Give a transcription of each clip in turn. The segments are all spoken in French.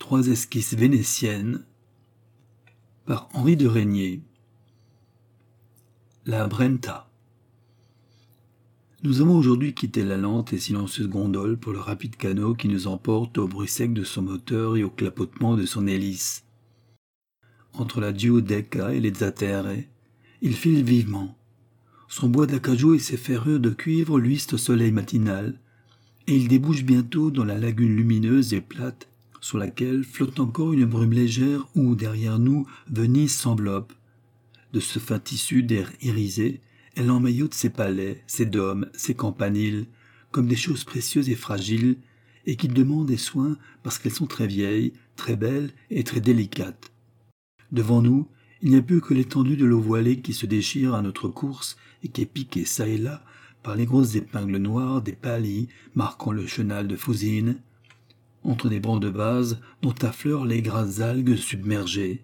3 esquisses vénitiennes par Henri de Régnier. La Brenta. Nous avons aujourd'hui quitté la lente et silencieuse gondole pour le rapide canot qui nous emporte au bruit sec de son moteur et au clapotement de son hélice. Entre la Giudecca et les Zattare, il file vivement. Son bois d'acajou et ses ferrures de cuivre luisent au soleil matinal, et il débouche bientôt dans la lagune lumineuse et plate sur laquelle flotte encore une brume légère où, derrière nous, Venise s'enveloppe. De ce fin tissu d'air irisé, elle emmaillote ses palais, ses dômes, ses campaniles, comme des choses précieuses et fragiles, et qui demandent des soins parce qu'elles sont très vieilles, très belles et très délicates. Devant nous, il n'y a plus que l'étendue de l'eau voilée qui se déchire à notre course et qui est piquée çà et là par les grosses épingles noires des palis marquant le chenal de Fusine, entre des bancs de vase dont affleurent les grasses algues submergées.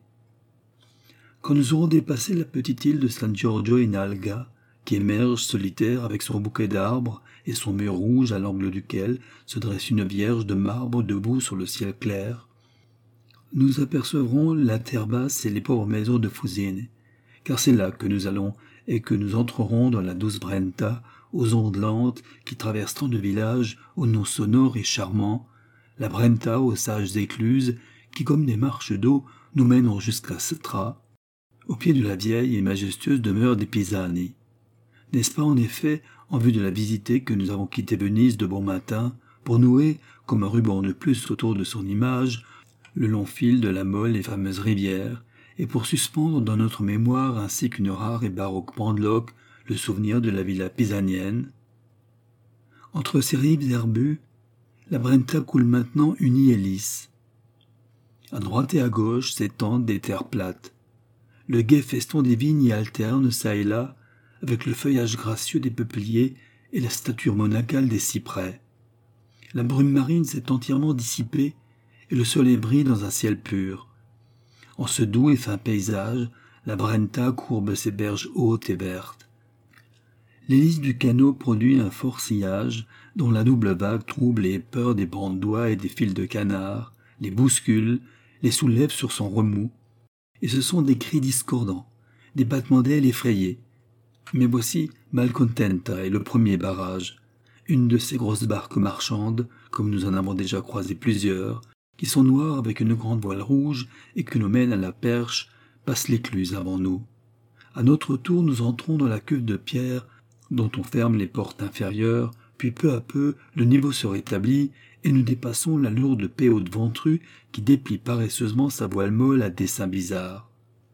Quand nous aurons dépassé la petite île de San Giorgio in Alga, qui émerge solitaire avec son bouquet d'arbres et son mur rouge à l'angle duquel se dresse une vierge de marbre debout sur le ciel clair, nous apercevrons la terre basse et les pauvres maisons de Fusine, car c'est là que nous allons et que nous entrerons dans la douce Brenta, aux ondes lentes qui traversent tant de villages aux noms sonores et charmants, la Brenta aux sages écluses qui, comme des marches d'eau, nous mèneront jusqu'à Stra, au pied de la vieille et majestueuse demeure des Pisani. N'est-ce pas en effet en vue de la visiter que nous avons quitté Venise de bon matin pour nouer, comme un ruban de plus autour de son image, le long fil de la molle et fameuse rivière, et pour suspendre dans notre mémoire ainsi qu'une rare et baroque pendeloque le souvenir de la villa pisanienne? Entre ces rives herbues, la Brenta coule maintenant unie et lisse. À droite et à gauche s'étendent des terres plates. Le gai feston des vignes y alterne çà et là avec le feuillage gracieux des peupliers et la stature monacale des cyprès. La brume marine s'est entièrement dissipée et le soleil brille dans un ciel pur. En ce doux et fin paysage, la Brenta courbe ses berges hautes et vertes. L'hélice du canot produit un fort sillage dont la double vague trouble et peur des bancs d'oies et des fils de canard, les bouscule, les soulève sur son remous, et ce sont des cris discordants, des battements d'ailes effrayés. Mais voici Malcontenta et le premier barrage, une de ces grosses barques marchandes, comme nous en avons déjà croisé plusieurs, qui sont noires avec une grande voile rouge et que nous mènent à la perche, passe l'écluse avant nous. À notre tour, nous entrons dans la cuve de pierre dont on ferme les portes inférieures, puis peu à peu, le niveau se rétablit et nous dépassons la lourde péaude ventrue qui déplie paresseusement sa voile molle à dessins bizarres.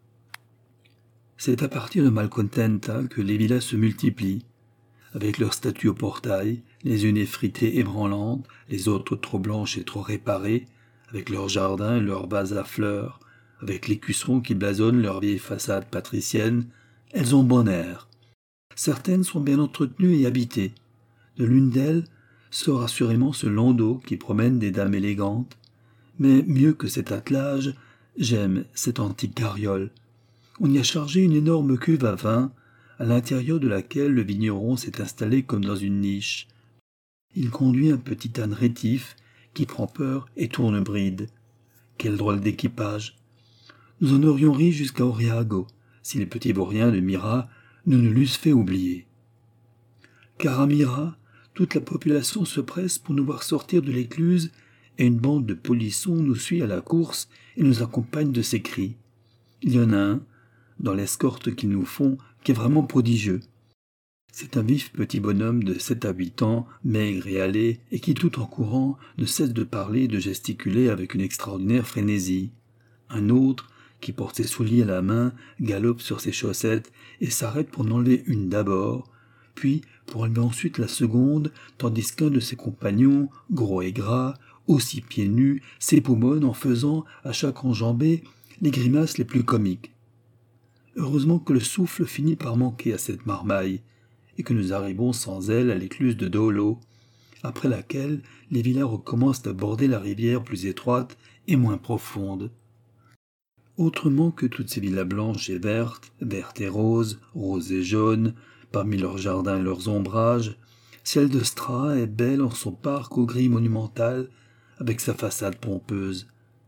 C'est à partir de Malcontenta que les villas se multiplient, avec leurs statues au portail, les unes effritées et branlantes, les autres trop blanches et trop réparées, avec leurs jardins et leurs vases à fleurs, avec les cuissons qui blasonnent leurs vieilles façades patriciennes, elles ont bon air. Certaines sont bien entretenues et habitées. De l'une d'elles sort assurément ce landau qui promène des dames élégantes, mais mieux que cet attelage, j'aime cette antique carriole. On y a chargé une énorme cuve à vin, à l'intérieur de laquelle le vigneron s'est installé comme dans une niche. Il conduit un petit âne rétif qui prend peur et tourne bride. Quel drôle d'équipage! Nous en aurions ri jusqu'à Oriago, si les petits vauriens de Myra nous ne l'eussent fait oublier. Car à Myra, toute la population se presse pour nous voir sortir de l'écluse et une bande de polissons nous suit à la course et nous accompagne de ses cris. Il y en a un, dans l'escorte qu'ils nous font, qui est vraiment prodigieux. C'est un vif petit bonhomme de 7 à 8 ans, maigre et hâlé, et qui, tout en courant, ne cesse de parler et de gesticuler avec une extraordinaire frénésie. Un autre, qui porte ses souliers à la main, galope sur ses chaussettes et s'arrête pour en enlever une d'abord, puis pour enlever ensuite la seconde, tandis qu'un de ses compagnons, gros et gras, aussi pieds nus, s'époumonne en faisant, à chaque enjambée, les grimaces les plus comiques. Heureusement que le souffle finit par manquer à cette marmaille, et que nous arrivons sans elle à l'écluse de Dolo, après laquelle les villas recommencent à border la rivière plus étroite et moins profonde. Autrement que toutes ces villas blanches et vertes, vertes et roses et jaunes, parmi leurs jardins et leurs ombrages, celle de Stra est belle en son parc au gris monumental, avec sa façade pompeuse.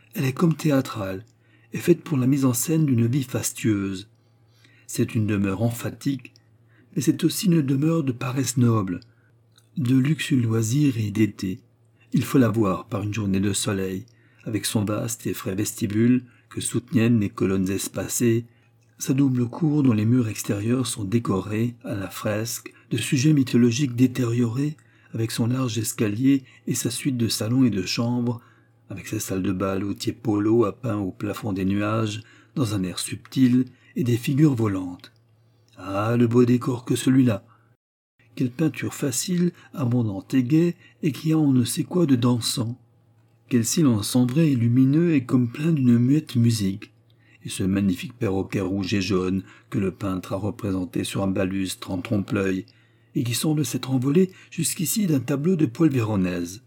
Elle est comme théâtrale, et faite pour la mise en scène d'une vie fastueuse. C'est une demeure emphatique, mais c'est aussi une demeure de paresse noble, de luxe loisir et d'été. Il faut la voir par une journée de soleil, avec son vaste et frais vestibule que soutiennent les colonnes espacées, sa double cour dont les murs extérieurs sont décorés, à la fresque, de sujets mythologiques détériorés, avec son large escalier et sa suite de salons et de chambres, avec sa salle de bal au tiepolo à peint au plafond des nuages, dans un air subtil, et des figures volantes. Ah, le beau décor que celui-là! Quelle peinture facile, abondante et gaie, et qui a on ne sait quoi de dansant! Quel silence ambré et lumineux et comme plein d'une muette musique! Et ce magnifique perroquet rouge et jaune que le peintre a représenté sur un balustre en trompe-l'œil, et qui semble s'être envolé jusqu'ici d'un tableau de Paul Véronèse.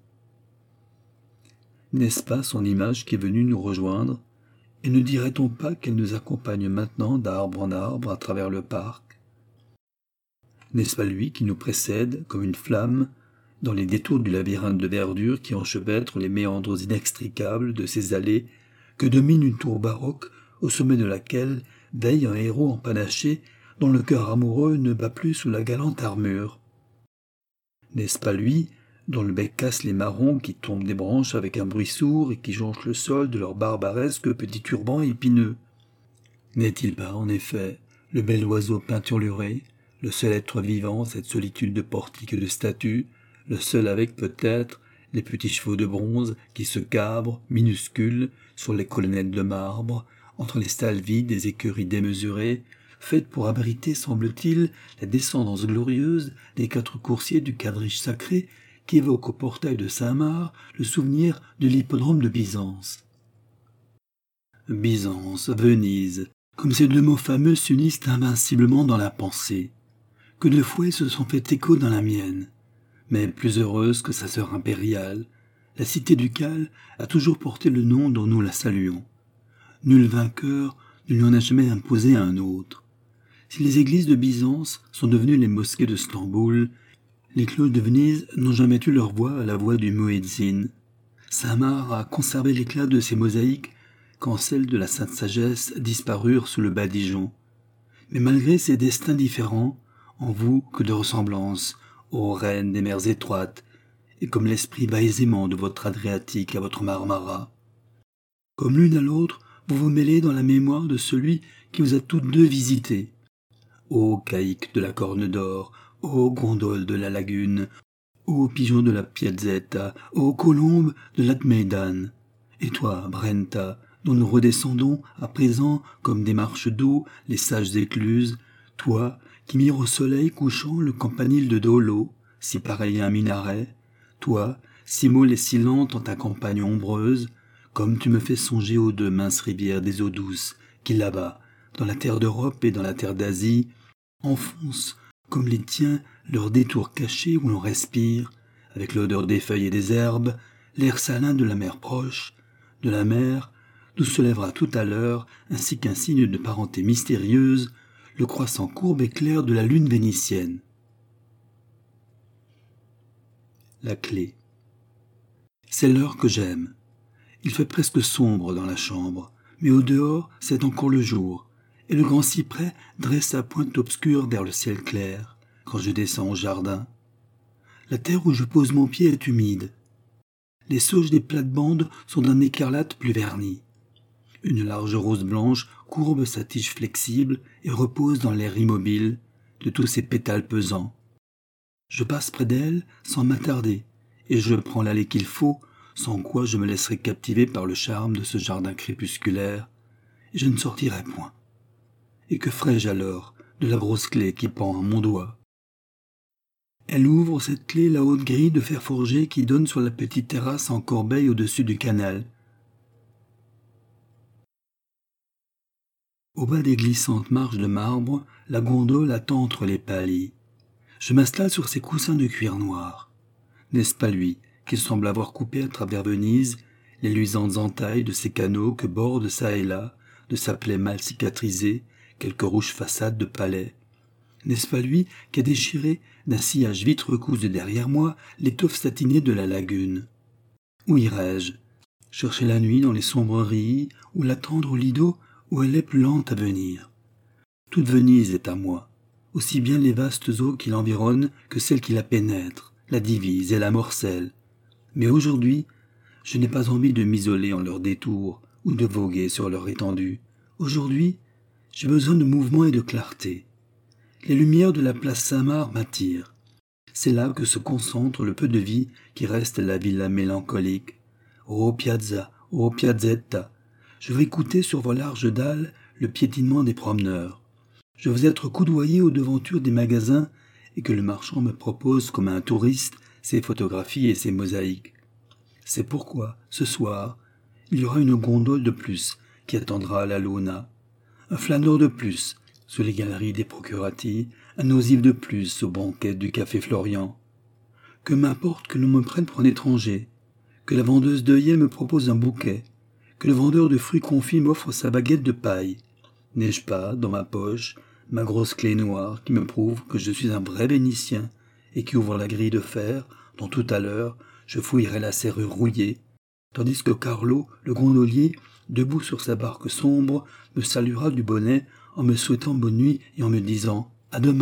N'est-ce pas son image qui est venue nous rejoindre, et ne dirait-on pas qu'elle nous accompagne maintenant d'arbre en arbre à travers le parc? N'est-ce pas lui qui nous précède, comme une flamme, dans les détours du labyrinthe de verdure qui enchevêtre les méandres inextricables de ces allées que domine une tour baroque au sommet de laquelle veille un héros empanaché dont le cœur amoureux ne bat plus sous la galante armure? N'est-ce pas lui, dont le bec casse les marrons qui tombent des branches avec un bruit sourd et qui jonchent le sol de leurs barbaresques petits turbans épineux? N'est-il pas, en effet, le bel oiseau peinturluré, le seul être vivant, cette solitude de portique et de statues, le seul avec, peut-être, les petits chevaux de bronze qui se cabrent, minuscules, sur les colonnettes de marbre, entre les stalles vides des écuries démesurées, faites pour abriter, semble-t-il, la descendance glorieuse des 4 coursiers du quadrige sacré qui évoque au portail de Saint-Marc le souvenir de l'hippodrome de Byzance. Byzance, Venise, comme ces 2 mots fameux s'unissent invinciblement dans la pensée. Que de fouets se sont fait écho dans la mienne. Mais plus heureuse que sa sœur impériale, la cité ducale a toujours porté le nom dont nous la saluons. Nul vainqueur ne lui en a jamais imposé un autre. Si les églises de Byzance sont devenues les mosquées de Stamboul, les cloches de Venise n'ont jamais eu leur voix à la voix du muezzin. Saint-Marc a conservé l'éclat de ses mosaïques quand celles de la Sainte Sagesse disparurent sous le badigeon. Mais malgré ces destins différents, en vous que de ressemblances, ô reine des mers étroites, et comme l'esprit va aisément de votre Adriatique à votre Marmara. Comme l'une à l'autre, vous vous mêlez dans la mémoire de celui qui vous a toutes 2 visitées. Ô caïque de la Corne d'Or, ô gondole de la Lagune, ô pigeon de la Piazzetta, ô colombe de l'Atmeidan, et toi, Brenta, dont nous redescendons à présent comme des marches d'eau les sages écluses, toi qui mires au soleil couchant le campanile de Dolo, si pareil à un minaret, toi, si molle et si lente en ta campagne ombreuse, comme tu me fais songer aux 2 minces rivières des eaux douces qui là-bas, dans la terre d'Europe et dans la terre d'Asie, enfoncent comme les tiens leurs détours cachés où l'on respire, avec l'odeur des feuilles et des herbes, l'air salin de la mer proche, de la mer d'où se lèvera tout à l'heure, ainsi qu'un signe de parenté mystérieuse, le croissant courbe et clair de la lune vénitienne. La clé. C'est l'heure que j'aime. Il fait presque sombre dans la chambre, mais au dehors, c'est encore le jour, et le grand cyprès dresse sa pointe obscure vers le ciel clair, quand je descends au jardin. La terre où je pose mon pied est humide. Les sauges des plates-bandes sont d'un écarlate plus verni. Une large rose blanche courbe sa tige flexible et repose dans l'air immobile de tous ses pétales pesants. Je passe près d'elle sans m'attarder, et je prends l'allée qu'il faut, sans quoi je me laisserai captiver par le charme de ce jardin crépusculaire, et je ne sortirai point. Et que ferai-je alors de la grosse clé qui pend à mon doigt? Elle ouvre cette clé la haute grille de fer forgé qui donne sur la petite terrasse en corbeille au-dessus du canal. Au bas des glissantes marches de marbre, la gondole attend entre les paliers. Je m'installe sur ces coussins de cuir noir. N'est-ce pas lui qui semble avoir coupé à travers Venise les luisantes entailles de ces canaux que bordent çà et là, de sa plaie mal cicatrisée, quelques rouges façades de palais? N'est-ce pas lui qui a déchiré d'un sillage vite recousu derrière moi l'étoffe satinée de la lagune? Où irai-je? chercher la nuit dans les sombreries, ou l'attendre au lido où elle est plus lente à venir. Toute Venise est à moi, aussi bien les vastes eaux qui l'environnent que celles qui la pénètrent, la divisent et la morcellent. Mais aujourd'hui, je n'ai pas envie de m'isoler en leur détour ou de voguer sur leur étendue. Aujourd'hui, j'ai besoin de mouvement et de clarté. Les lumières de la place Saint-Marc m'attirent. C'est là que se concentre le peu de vie qui reste à la villa mélancolique. Oh piazza, oh piazzetta, je veux écouter sur vos larges dalles le piétinement des promeneurs. Je veux être coudoyé aux devantures des magasins et que le marchand me propose comme à un touriste ses photographies et ses mosaïques. C'est pourquoi, ce soir, il y aura une gondole de plus qui attendra à la Luna, un flâneur de plus sur les galeries des Procurati, un oisif de plus aux banquettes du Café Florian. Que m'importe que l'on me prenne pour un étranger, que la vendeuse d'œillets me propose un bouquet, que le vendeur de fruits confits m'offre sa baguette de paille. N'ai-je pas, dans ma poche, ma grosse clé noire qui me prouve que je suis un vrai Vénitien et qui ouvre la grille de fer dont tout à l'heure je fouillerai la serrure rouillée, tandis que Carlo, le gondolier, debout sur sa barque sombre, me saluera du bonnet en me souhaitant bonne nuit et en me disant « à demain ».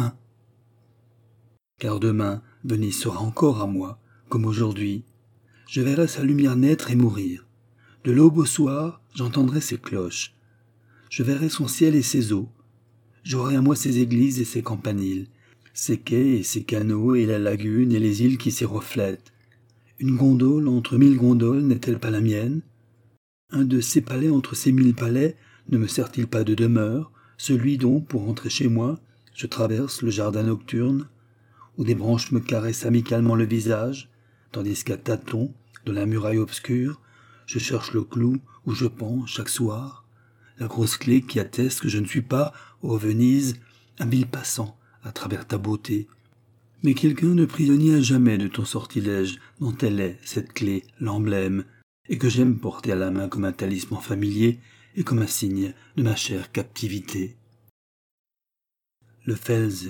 Car demain, Venise sera encore à moi, comme aujourd'hui. Je verrai sa lumière naître et mourir. De l'aube au soir, j'entendrai ses cloches. Je verrai son ciel et ses eaux. J'aurai à moi ses églises et ses campaniles, ses quais et ses canaux et la lagune et les îles qui s'y reflètent. Une gondole entre 1000 gondoles n'est-elle pas la mienne? Un de ces palais entre ces 1000 palais ne me sert-il pas de demeure, celui dont, pour rentrer chez moi, je traverse le jardin nocturne, où des branches me caressent amicalement le visage, tandis qu'à tâtons, de la muraille obscure, je cherche le clou où je pends chaque soir, la grosse clé qui atteste que je ne suis pas, ô Venise, un vil passant à travers ta beauté, mais quelqu'un de prisonnier à jamais de ton sortilège dont elle est, cette clé, l'emblème, et que j'aime porter à la main comme un talisman familier et comme un signe de ma chère captivité. Le Felze.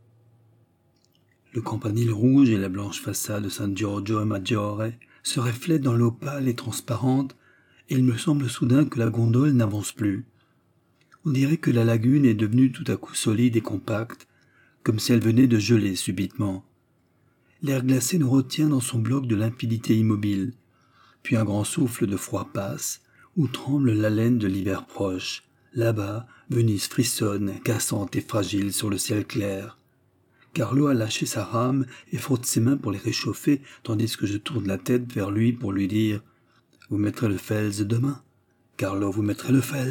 Le campanile rouge et la blanche façade de San Giorgio Maggiore se reflètent dans l'eau pâle et transparente, et il me semble soudain que la gondole n'avance plus. On dirait que la lagune est devenue tout à coup solide et compacte, comme si elle venait de geler subitement. L'air glacé nous retient dans son bloc de limpidité immobile, puis un grand souffle de froid passe, où tremble l'haleine de l'hiver proche. Là-bas, Venise frissonne, cassante et fragile sur le ciel clair. Carlo a lâché sa rame et frotte ses mains pour les réchauffer, tandis que je tourne la tête vers lui pour lui dire « Vous mettrez le Felze demain. Carlo, vous mettrez le Felze. »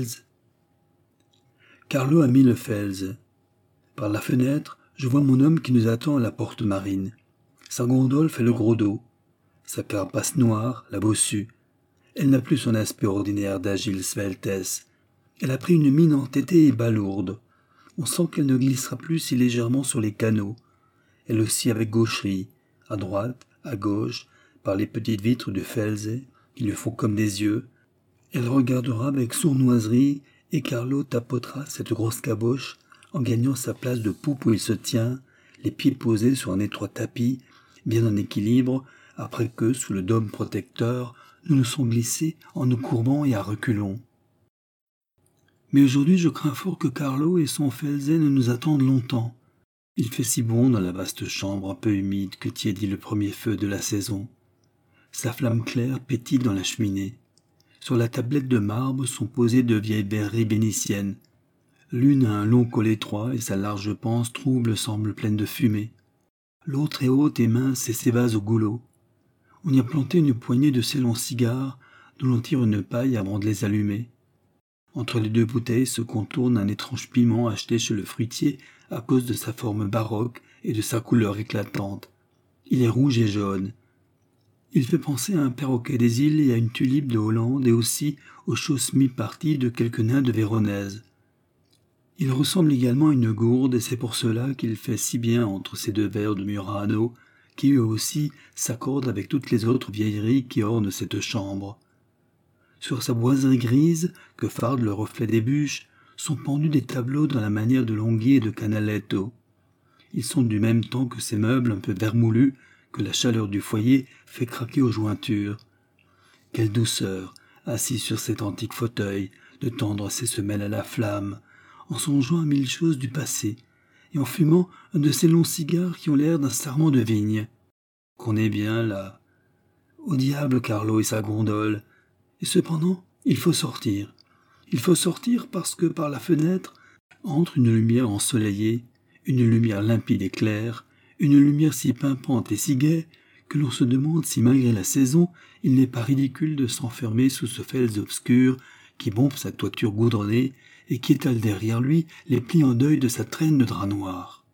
Carlo a mis le Felze. Par la fenêtre, je vois mon homme qui nous attend à la porte marine. Sa gondole fait le gros dos. Sa carapace noire l'a bossue. Elle n'a plus son aspect ordinaire d'agile sveltesse. Elle a pris une mine entêtée et balourde. On sent qu'elle ne glissera plus si légèrement sur les canaux. Elle aussi avec gaucherie, à droite, à gauche, par les petites vitres du Felze, qui lui font comme des yeux. Elle regardera avec sournoiserie et Carlo tapotera cette grosse caboche en gagnant sa place de poupe où il se tient, les pieds posés sur un étroit tapis, bien en équilibre, après que, sous le dôme protecteur, nous nous sommes glissés en nous courbant et à reculons. Mais aujourd'hui, je crains fort que Carlo et son Felze ne nous attendent longtemps. Il fait si bon dans la vaste chambre un peu humide que tiédit le premier feu de la saison. Sa flamme claire pétille dans la cheminée. Sur la tablette de marbre sont posées deux vieilles verreries vénitiennes. L'une a un long col étroit et sa large panse trouble semble pleine de fumée. L'autre est haute et mince et s'évase au goulot. On y a planté une poignée de ces longs cigares dont l'on tire une paille avant de les allumer. Entre les deux bouteilles se contourne un étrange piment acheté chez le fruitier à cause de sa forme baroque et de sa couleur éclatante. Il est rouge et jaune. Il fait penser à un perroquet des îles et à une tulipe de Hollande et aussi aux choses mi-parties de quelques nains de Véronèse. Il ressemble également à une gourde et c'est pour cela qu'il fait si bien entre ces deux verres de Murano qui eux aussi s'accordent avec toutes les autres vieilleries qui ornent cette chambre. Sur sa boiserie grise, que farde le reflet des bûches, sont pendus des tableaux dans la manière de Longhi et de Canaletto. Ils sont du même temps que ces meubles un peu vermoulus que la chaleur du foyer fait craquer aux jointures. Quelle douceur, assis sur cet antique fauteuil, de tendre ses semelles à la flamme, en songeant à mille choses du passé, et en fumant un de ces longs cigares qui ont l'air d'un sarment de vigne. Qu'on est bien là. Au diable Carlo et sa gondole. Et cependant, il faut sortir. Il faut sortir parce que par la fenêtre entre une lumière ensoleillée, une lumière limpide et claire, une lumière si pimpante et si gaie que l'on se demande si malgré la saison, il n'est pas ridicule de s'enfermer sous ce fels obscur qui bombe sa toiture goudronnée et qui étale derrière lui les plis en deuil de sa traîne de drap noir.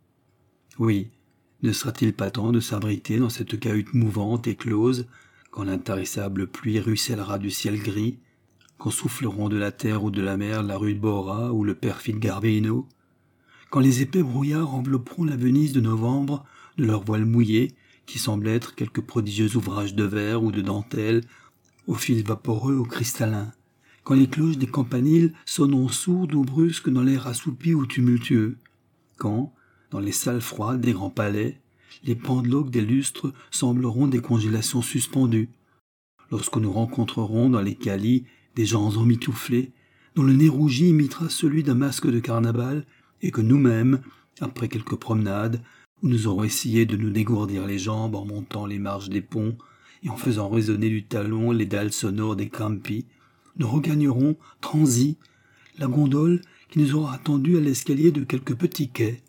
Oui, ne sera-t-il pas temps de s'abriter dans cette cahute mouvante et close quand l'intarissable pluie ruissellera du ciel gris, quand souffleront de la terre ou de la mer la rue de Bora ou le perfide Garbino, quand les épais brouillards envelopperont la Venise de novembre de leurs voiles mouillés qui semblent être quelque prodigieux ouvrage de verre ou de dentelle aux fils vaporeux ou cristallins, quand les cloches des campaniles sonneront sourdes ou brusques dans l'air assoupi ou tumultueux, quand, dans les salles froides des grands palais, les pendeloques des lustres sembleront des congélations suspendues, lorsque nous rencontrerons dans les calis des gens emmitouflés, dont le nez rougi imitera celui d'un masque de carnaval, et que nous-mêmes, après quelques promenades, où nous aurons essayé de nous dégourdir les jambes en montant les marches des ponts et en faisant résonner du talon les dalles sonores des campi, nous regagnerons, transis, la gondole qui nous aura attendus à l'escalier de quelques petits quais.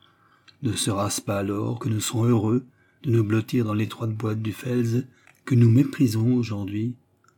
Ne sera-ce pas alors que nous serons heureux de nous blottir dans l'étroite boîte du Fels que nous méprisons aujourd'hui?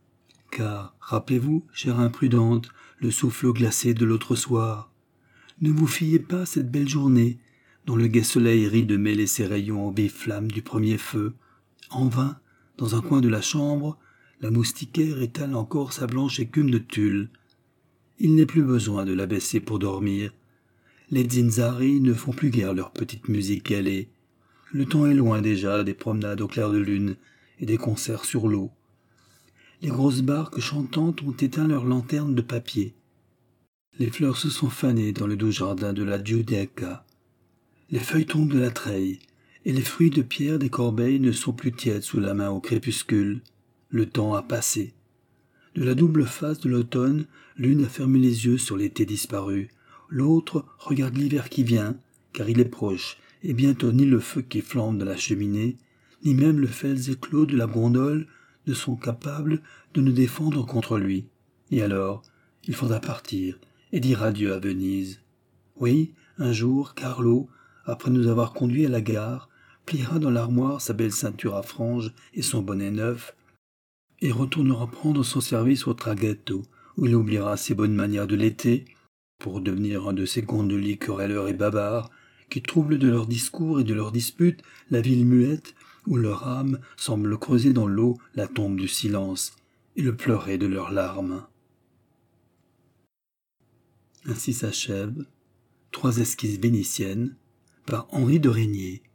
Car, rappelez-vous, chère imprudente, le souffle glacé de l'autre soir, ne vous fiez pas à cette belle journée, dont le gai soleil rit de mêler ses rayons aux vives flammes du premier feu. En vain, dans un coin de la chambre, la moustiquaire étale encore sa blanche écume de tulle. Il n'est plus besoin de la baisser pour dormir. Les zinzari ne font plus guère leur petite musique ailée. Le temps est loin déjà des promenades au clair de lune et des concerts sur l'eau. Les grosses barques chantantes ont éteint leurs lanternes de papier. Les fleurs se sont fanées dans le doux jardin de la Giudecca. Les feuilles tombent de la treille, et les fruits de pierre des corbeilles ne sont plus tièdes sous la main au crépuscule. Le temps a passé. De la double face de l'automne, l'une a fermé les yeux sur l'été disparu, l'autre regarde l'hiver qui vient, car il est proche, et bientôt ni le feu qui flambe dans la cheminée, ni même le fels éclos de la gondole ne sont capables de nous défendre contre lui. Et alors, il faudra partir et dire adieu à Venise. Oui, un jour, Carlo, après nous avoir conduits à la gare, pliera dans l'armoire sa belle ceinture à franges et son bonnet neuf, et retournera prendre son service au traghetto, où il oubliera ses bonnes manières de l'été, pour devenir un de ces gondoliers querelleurs et bavards, qui troublent de leurs discours et de leurs disputes la ville muette, où leur âme semble creuser dans l'eau la tombe du silence, et le pleurer de leurs larmes. Ainsi s'achèvent 3 esquisses vénitiennes par Henri de Régnier.